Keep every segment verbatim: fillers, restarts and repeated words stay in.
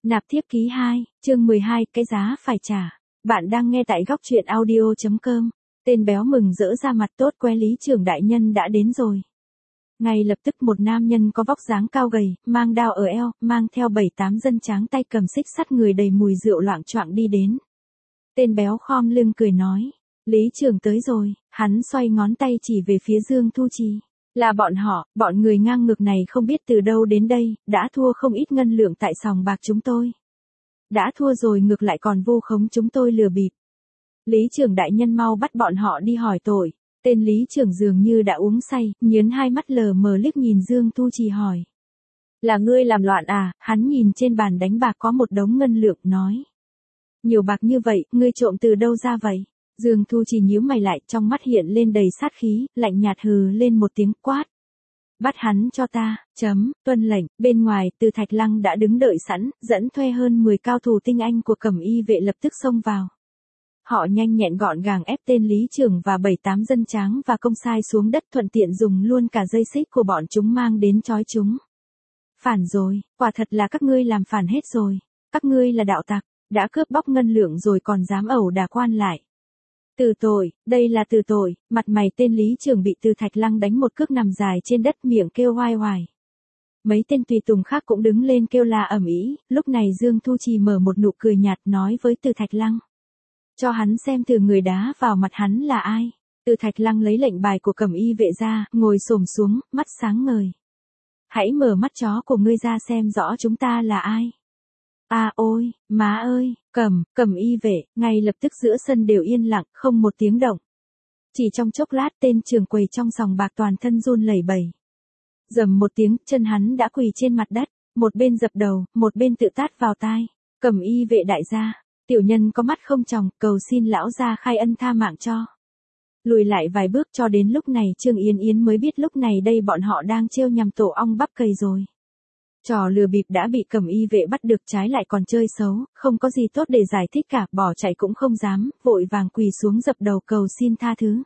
Nạp thiếp ký hai, chương mười hai, cái giá phải trả. Bạn đang nghe tại góc truyện audio chấm com. Tên béo mừng rỡ ra mặt tốt que lý trưởng đại nhân đã đến rồi. Ngay lập tức một nam nhân có vóc dáng cao gầy, mang đao ở eo, mang theo bảy tám dân tráng tay cầm xích sắt người đầy mùi rượu loạng choạng đi đến. Tên béo khom lưng cười nói, lý trưởng tới rồi, hắn xoay ngón tay chỉ về phía Dương Thu Trì. Là bọn họ, bọn người ngang ngược này không biết từ đâu đến đây, đã thua không ít ngân lượng tại sòng bạc chúng tôi. Đã thua rồi ngược lại còn vu khống chúng tôi lừa bịp. Lý trưởng đại nhân mau bắt bọn họ đi hỏi tội. Tên lý trưởng dường như đã uống say, nhớn hai mắt lờ mờ liếc nhìn Dương Thu Trì hỏi. Là ngươi làm loạn à? Hắn nhìn trên bàn đánh bạc có một đống ngân lượng, nói. Nhiều bạc như vậy, ngươi trộm từ đâu ra vậy? Dương Thu Trì nhíu mày lại, trong mắt hiện lên đầy sát khí, lạnh nhạt hừ lên một tiếng quát. Bắt hắn cho ta, chấm, tuân lệnh. Bên ngoài, Từ Thạch Lăng đã đứng đợi sẵn, dẫn thuê hơn mười cao thủ tinh anh của Cẩm Y vệ lập tức xông vào. Họ nhanh nhẹn gọn gàng ép tên lý trưởng và bảy tám dân tráng và công sai xuống đất, thuận tiện dùng luôn cả dây xích của bọn chúng mang đến trói chúng. Phản rồi, quả thật là các ngươi làm phản hết rồi. Các ngươi là đạo tặc, đã cướp bóc ngân lượng rồi còn dám ẩu đả quan lại. Từ tội, đây là từ tội. Mặt mày tên lý trưởng bị Từ Thạch Lăng đánh một cước nằm dài trên đất, miệng kêu oai oài. Mấy tên tùy tùng khác cũng đứng lên kêu la ầm ĩ. Lúc này Dương Thu Trì mở một nụ cười nhạt nói với Từ Thạch Lăng. Cho hắn xem thử người đá vào mặt hắn là ai. Từ Thạch Lăng lấy lệnh bài của Cẩm Y vệ ra, ngồi xổm xuống, mắt sáng ngời. Hãy mở mắt chó của ngươi ra xem rõ chúng ta là ai. À ôi, má ơi, Cẩm, Cẩm Y vệ, ngay lập tức giữa sân đều yên lặng, không một tiếng động. Chỉ trong chốc lát tên trưởng quầy trong sòng bạc toàn thân run lẩy bẩy. Rầm một tiếng, chân hắn đã quỳ trên mặt đất, một bên dập đầu, một bên tự tát vào tai. Cẩm Y vệ đại gia, tiểu nhân có mắt không tròng, cầu xin lão gia khai ân tha mạng cho. Lùi lại vài bước cho đến lúc này Trương Yến Yến mới biết lúc này đây bọn họ đang trêu nhằm tổ ong bắp cầy rồi. Trò lừa bịp đã bị Cẩm Y vệ bắt được, trái lại còn chơi xấu, không có gì tốt để giải thích cả, bỏ chạy cũng không dám, vội vàng quỳ xuống dập đầu cầu xin tha thứ.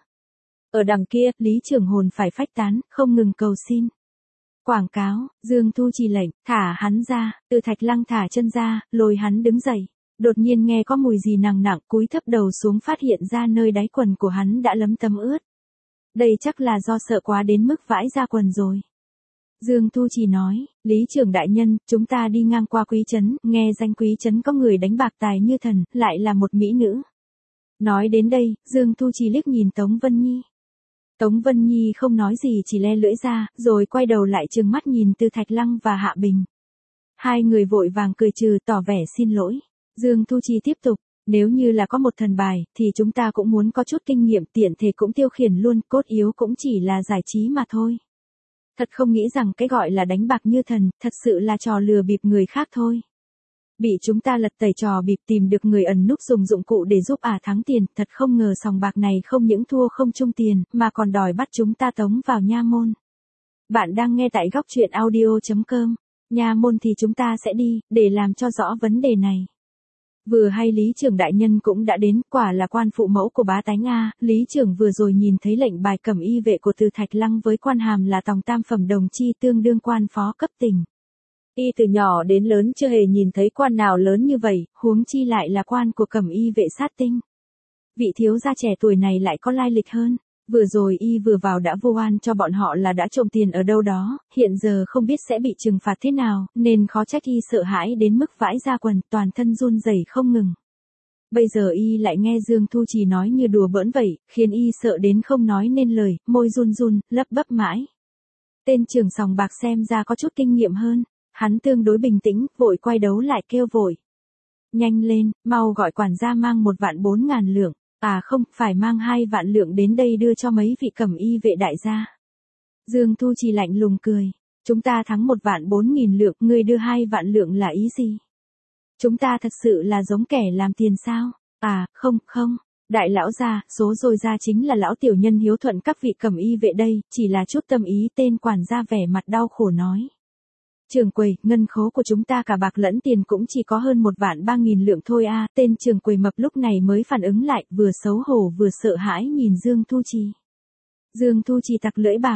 Ở đằng kia, lý trưởng hồn phải phách tán, không ngừng cầu xin. Quảng cáo, Dương Thu Trì lệnh, thả hắn ra. Từ Thạch Lăng thả chân ra, lôi hắn đứng dậy. Đột nhiên nghe có mùi gì nặng nặng, cúi thấp đầu xuống phát hiện ra nơi đáy quần của hắn đã lấm tấm ướt. Đây chắc là do sợ quá đến mức vãi ra quần rồi. Dương Thu Trì nói, lý trưởng đại nhân, chúng ta đi ngang qua Quý Trấn, nghe danh Quý Trấn có người đánh bạc tài như thần, lại là một mỹ nữ. Nói đến đây, Dương Thu Trì liếc nhìn Tống Vân Nhi. Tống Vân Nhi không nói gì, chỉ le lưỡi ra, rồi quay đầu lại trừng mắt nhìn Từ Thạch Lăng và Hạ Bình. Hai người vội vàng cười trừ tỏ vẻ xin lỗi. Dương Thu Trì tiếp tục, nếu như là có một thần bài, thì chúng ta cũng muốn có chút kinh nghiệm, tiện thể cũng tiêu khiển luôn, cốt yếu cũng chỉ là giải trí mà thôi. Thật không nghĩ rằng cái gọi là đánh bạc như thần, thật sự là trò lừa bịp người khác thôi. Bị chúng ta lật tẩy trò bịp, tìm được người ẩn núp dùng dụng cụ để giúp ả thắng tiền, thật không ngờ sòng bạc này không những thua không chung tiền, mà còn đòi bắt chúng ta tống vào nha môn. Bạn đang nghe tại góc truyện audio chấm com, nha môn thì chúng ta sẽ đi, để làm cho rõ vấn đề này. Vừa hay lý trưởng đại nhân cũng đã đến, quả là quan phụ mẫu của bá tánh a. Lý trưởng vừa rồi nhìn thấy lệnh bài Cẩm Y vệ của Từ Thạch Lăng với quan hàm là tòng tam phẩm đồng chi, tương đương quan phó cấp tỉnh. Y từ nhỏ đến lớn chưa hề nhìn thấy quan nào lớn như vậy, huống chi lại là quan của Cẩm Y vệ sát tinh. Vị thiếu gia trẻ tuổi này lại có lai lịch hơn. Vừa rồi y vừa vào đã vu oan cho bọn họ là đã trộm tiền ở đâu đó, hiện giờ không biết sẽ bị trừng phạt thế nào, nên khó trách y sợ hãi đến mức vãi ra quần, toàn thân run rẩy không ngừng. Bây giờ y lại nghe Dương Thu Trì nói như đùa bỡn vậy, khiến y sợ đến không nói nên lời, môi run run, lấp bấp mãi. Tên trưởng sòng bạc xem ra có chút kinh nghiệm hơn, hắn tương đối bình tĩnh, vội quay đấu lại kêu vội. Nhanh lên, mau gọi quản gia mang một vạn bốn ngàn lượng. À không, phải mang hai vạn lượng đến đây đưa cho mấy vị Cẩm Y vệ đại gia. Dương Thu Trì lạnh lùng cười. Chúng ta thắng một vạn bốn nghìn lượng, ngươi đưa hai vạn lượng là ý gì? Chúng ta thật sự là giống kẻ làm tiền sao? À, không, không. Đại lão gia, số dôi ra chính là lão tiểu nhân hiếu thuận các vị Cẩm Y vệ đây, chỉ là chút tâm ý. Tên quản gia vẻ mặt đau khổ nói. Trưởng quầy, ngân khố của chúng ta cả bạc lẫn tiền cũng chỉ có hơn một vạn ba nghìn lượng thôi a. Tên trưởng quầy mập lúc này mới phản ứng lại, vừa xấu hổ vừa sợ hãi nhìn Dương Thu Trì. Dương Thu Trì tặc lưỡi bảo,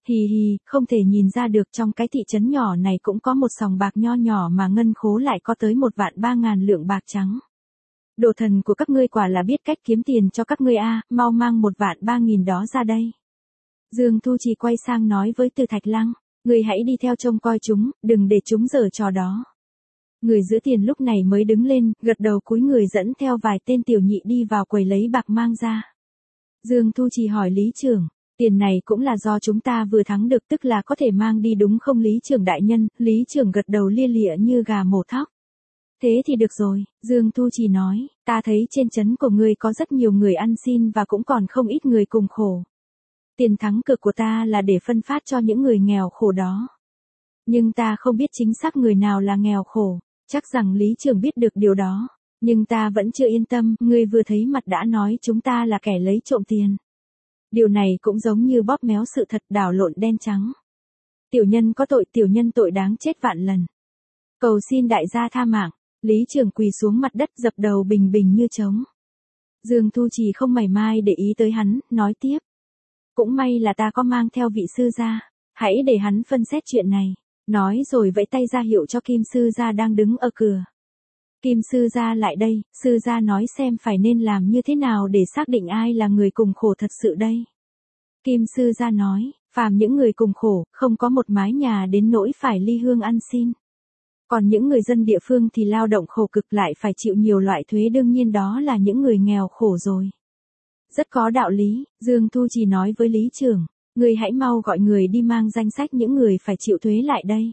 Hì hì, không thể nhìn ra được trong cái thị trấn nhỏ này cũng có một sòng bạc nho nhỏ mà ngân khố lại có tới một vạn ba ngàn lượng bạc trắng. Đồ thần của các ngươi quả là biết cách kiếm tiền cho các ngươi a, mau mang một vạn ba nghìn đó ra đây. Dương Thu Trì quay sang nói với Từ Thạch Lăng, ngươi hãy đi theo trông coi chúng, đừng để chúng giở trò đó. Người giữ tiền lúc này mới đứng lên, gật đầu cúi người dẫn theo vài tên tiểu nhị đi vào quầy lấy bạc mang ra. Dương Thu Trì hỏi Lý trưởng, tiền này cũng là do chúng ta vừa thắng được, tức là có thể mang đi đúng không Lý trưởng đại nhân? Lý trưởng gật đầu lia lịa như gà mổ thóc. Thế thì được rồi, Dương Thu Trì nói, ta thấy trên trấn của ngươi có rất nhiều người ăn xin và cũng còn không ít người cùng khổ. Tiền thắng cược của ta là để phân phát cho những người nghèo khổ đó. Nhưng ta không biết chính xác người nào là nghèo khổ, chắc rằng Lý trưởng biết được điều đó. Nhưng ta vẫn chưa yên tâm, ngươi vừa thấy mặt đã nói chúng ta là kẻ lấy trộm tiền. Điều này cũng giống như bóp méo sự thật, đảo lộn đen trắng. Tiểu nhân có tội, tiểu nhân tội đáng chết vạn lần. Cầu xin đại gia tha mạng. Lý trưởng quỳ xuống mặt đất dập đầu bình bình như trống. Dương Thu Trì không mảy mai để ý tới hắn, nói tiếp. Cũng may là ta có mang theo vị sư gia, hãy để hắn phân xét chuyện này. Nói rồi vẫy tay ra hiệu cho Kim sư gia đang đứng ở cửa. Kim sư gia lại đây, sư gia nói xem phải nên làm như thế nào để xác định ai là người cùng khổ thật sự đây. Kim sư gia nói, phàm những người cùng khổ, không có một mái nhà đến nỗi phải ly hương ăn xin. Còn những người dân địa phương thì lao động khổ cực lại phải chịu nhiều loại thuế, đương nhiên đó là những người nghèo khổ rồi. Rất có đạo lý, Dương Thu Trì nói với Lý trưởng, người hãy mau gọi người đi mang danh sách những người phải chịu thuế lại đây.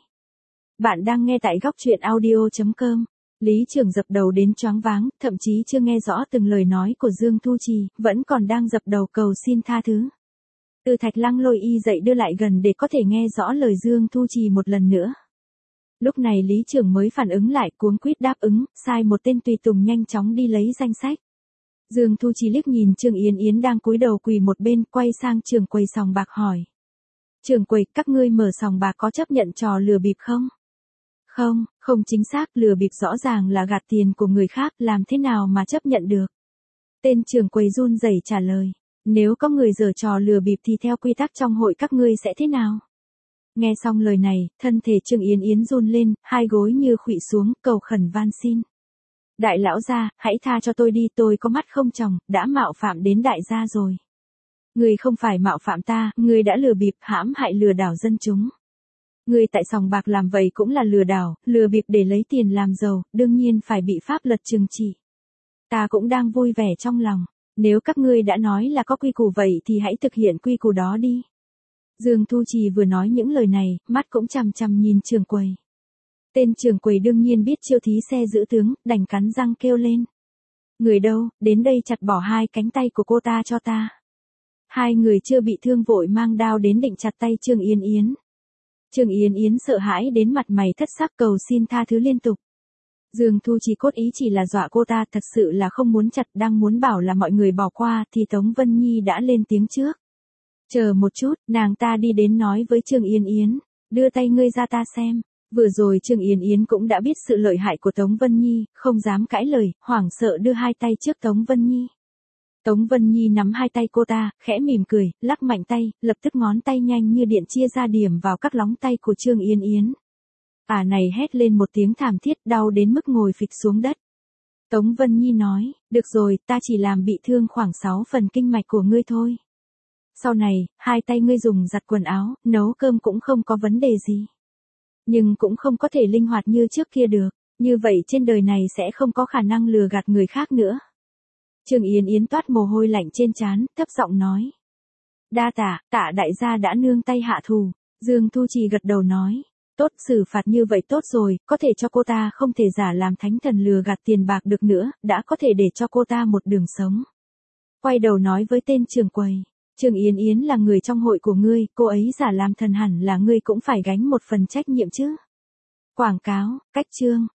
Bạn đang nghe tại góc truyện audio chấm com. Lý trưởng dập đầu đến choáng váng, thậm chí chưa nghe rõ từng lời nói của Dương Thu Trì, vẫn còn đang dập đầu cầu xin tha thứ. Từ Thạch Lăng lôi y dậy đưa lại gần để có thể nghe rõ lời Dương Thu Trì một lần nữa. Lúc này Lý trưởng mới phản ứng lại, cuống quýt đáp ứng, sai một tên tùy tùng nhanh chóng đi lấy danh sách. Dương Thu Trì liếc nhìn Trương Yến Yến đang cúi đầu quỳ một bên, quay sang trưởng quầy sòng bạc hỏi. Trưởng quầy, các ngươi mở sòng bạc có chấp nhận trò lừa bịp không? Không, không chính xác, lừa bịp rõ ràng là gạt tiền của người khác, làm thế nào mà chấp nhận được? Tên trưởng quầy run rẩy trả lời, nếu có người giở trò lừa bịp thì theo quy tắc trong hội các ngươi sẽ thế nào? Nghe xong lời này, thân thể Trương Yến Yến run lên, hai gối như khuỵu xuống, cầu khẩn van xin. Đại lão gia, hãy tha cho tôi đi, tôi có mắt không tròng, đã mạo phạm đến đại gia rồi. Người không phải mạo phạm ta, người đã lừa bịp, hãm hại lừa đảo dân chúng. Người tại sòng bạc làm vậy cũng là lừa đảo, lừa bịp để lấy tiền làm giàu, đương nhiên phải bị pháp luật trừng trị. Ta cũng đang vui vẻ trong lòng, nếu các ngươi đã nói là có quy củ vậy thì hãy thực hiện quy củ đó đi. Dương Thu Trì vừa nói những lời này, mắt cũng chằm chằm nhìn trưởng quầy. Tên trưởng quầy đương nhiên biết chiêu thí xe giữ tướng, đành cắn răng kêu lên. Người đâu, đến đây chặt bỏ hai cánh tay của cô ta cho ta. Hai người chưa bị thương vội mang đao đến định chặt tay Trương Yến Yến. Trương Yến Yến sợ hãi đến mặt mày thất sắc cầu xin tha thứ liên tục. Dương Thu Trì cốt ý chỉ là dọa cô ta, thật sự là không muốn chặt, đang muốn bảo là mọi người bỏ qua thì Tống Vân Nhi đã lên tiếng trước. Chờ một chút, nàng ta đi đến nói với Trương Yến Yến, đưa tay ngươi ra ta xem. Vừa rồi Trương Yến Yến cũng đã biết sự lợi hại của Tống Vân Nhi, không dám cãi lời, hoảng sợ đưa hai tay trước Tống Vân Nhi. Tống Vân Nhi nắm hai tay cô ta, khẽ mỉm cười, lắc mạnh tay, lập tức ngón tay nhanh như điện chia ra điểm vào các lóng tay của Trương Yến Yến. Ả này hét lên một tiếng thảm thiết, đau đến mức ngồi phịch xuống đất. Tống Vân Nhi nói, được rồi, ta chỉ làm bị thương khoảng sáu phần kinh mạch của ngươi thôi. Sau này, hai tay ngươi dùng giặt quần áo, nấu cơm cũng không có vấn đề gì. Nhưng cũng không có thể linh hoạt như trước kia được, như vậy trên đời này sẽ không có khả năng lừa gạt người khác nữa. Trương Yến Yến toát mồ hôi lạnh trên trán, thấp giọng nói. Đa tạ, tạ đại gia đã nương tay hạ thù. Dương Thu Trì gật đầu nói. Tốt, xử phạt như vậy tốt rồi, có thể cho cô ta không thể giả làm thánh thần lừa gạt tiền bạc được nữa, đã có thể để cho cô ta một đường sống. Quay đầu nói với tên trưởng quầy. Trương Yến Yến là người trong hội của ngươi, cô ấy giả làm thần hẳn là ngươi cũng phải gánh một phần trách nhiệm chứ. Quảng cáo, cách chương.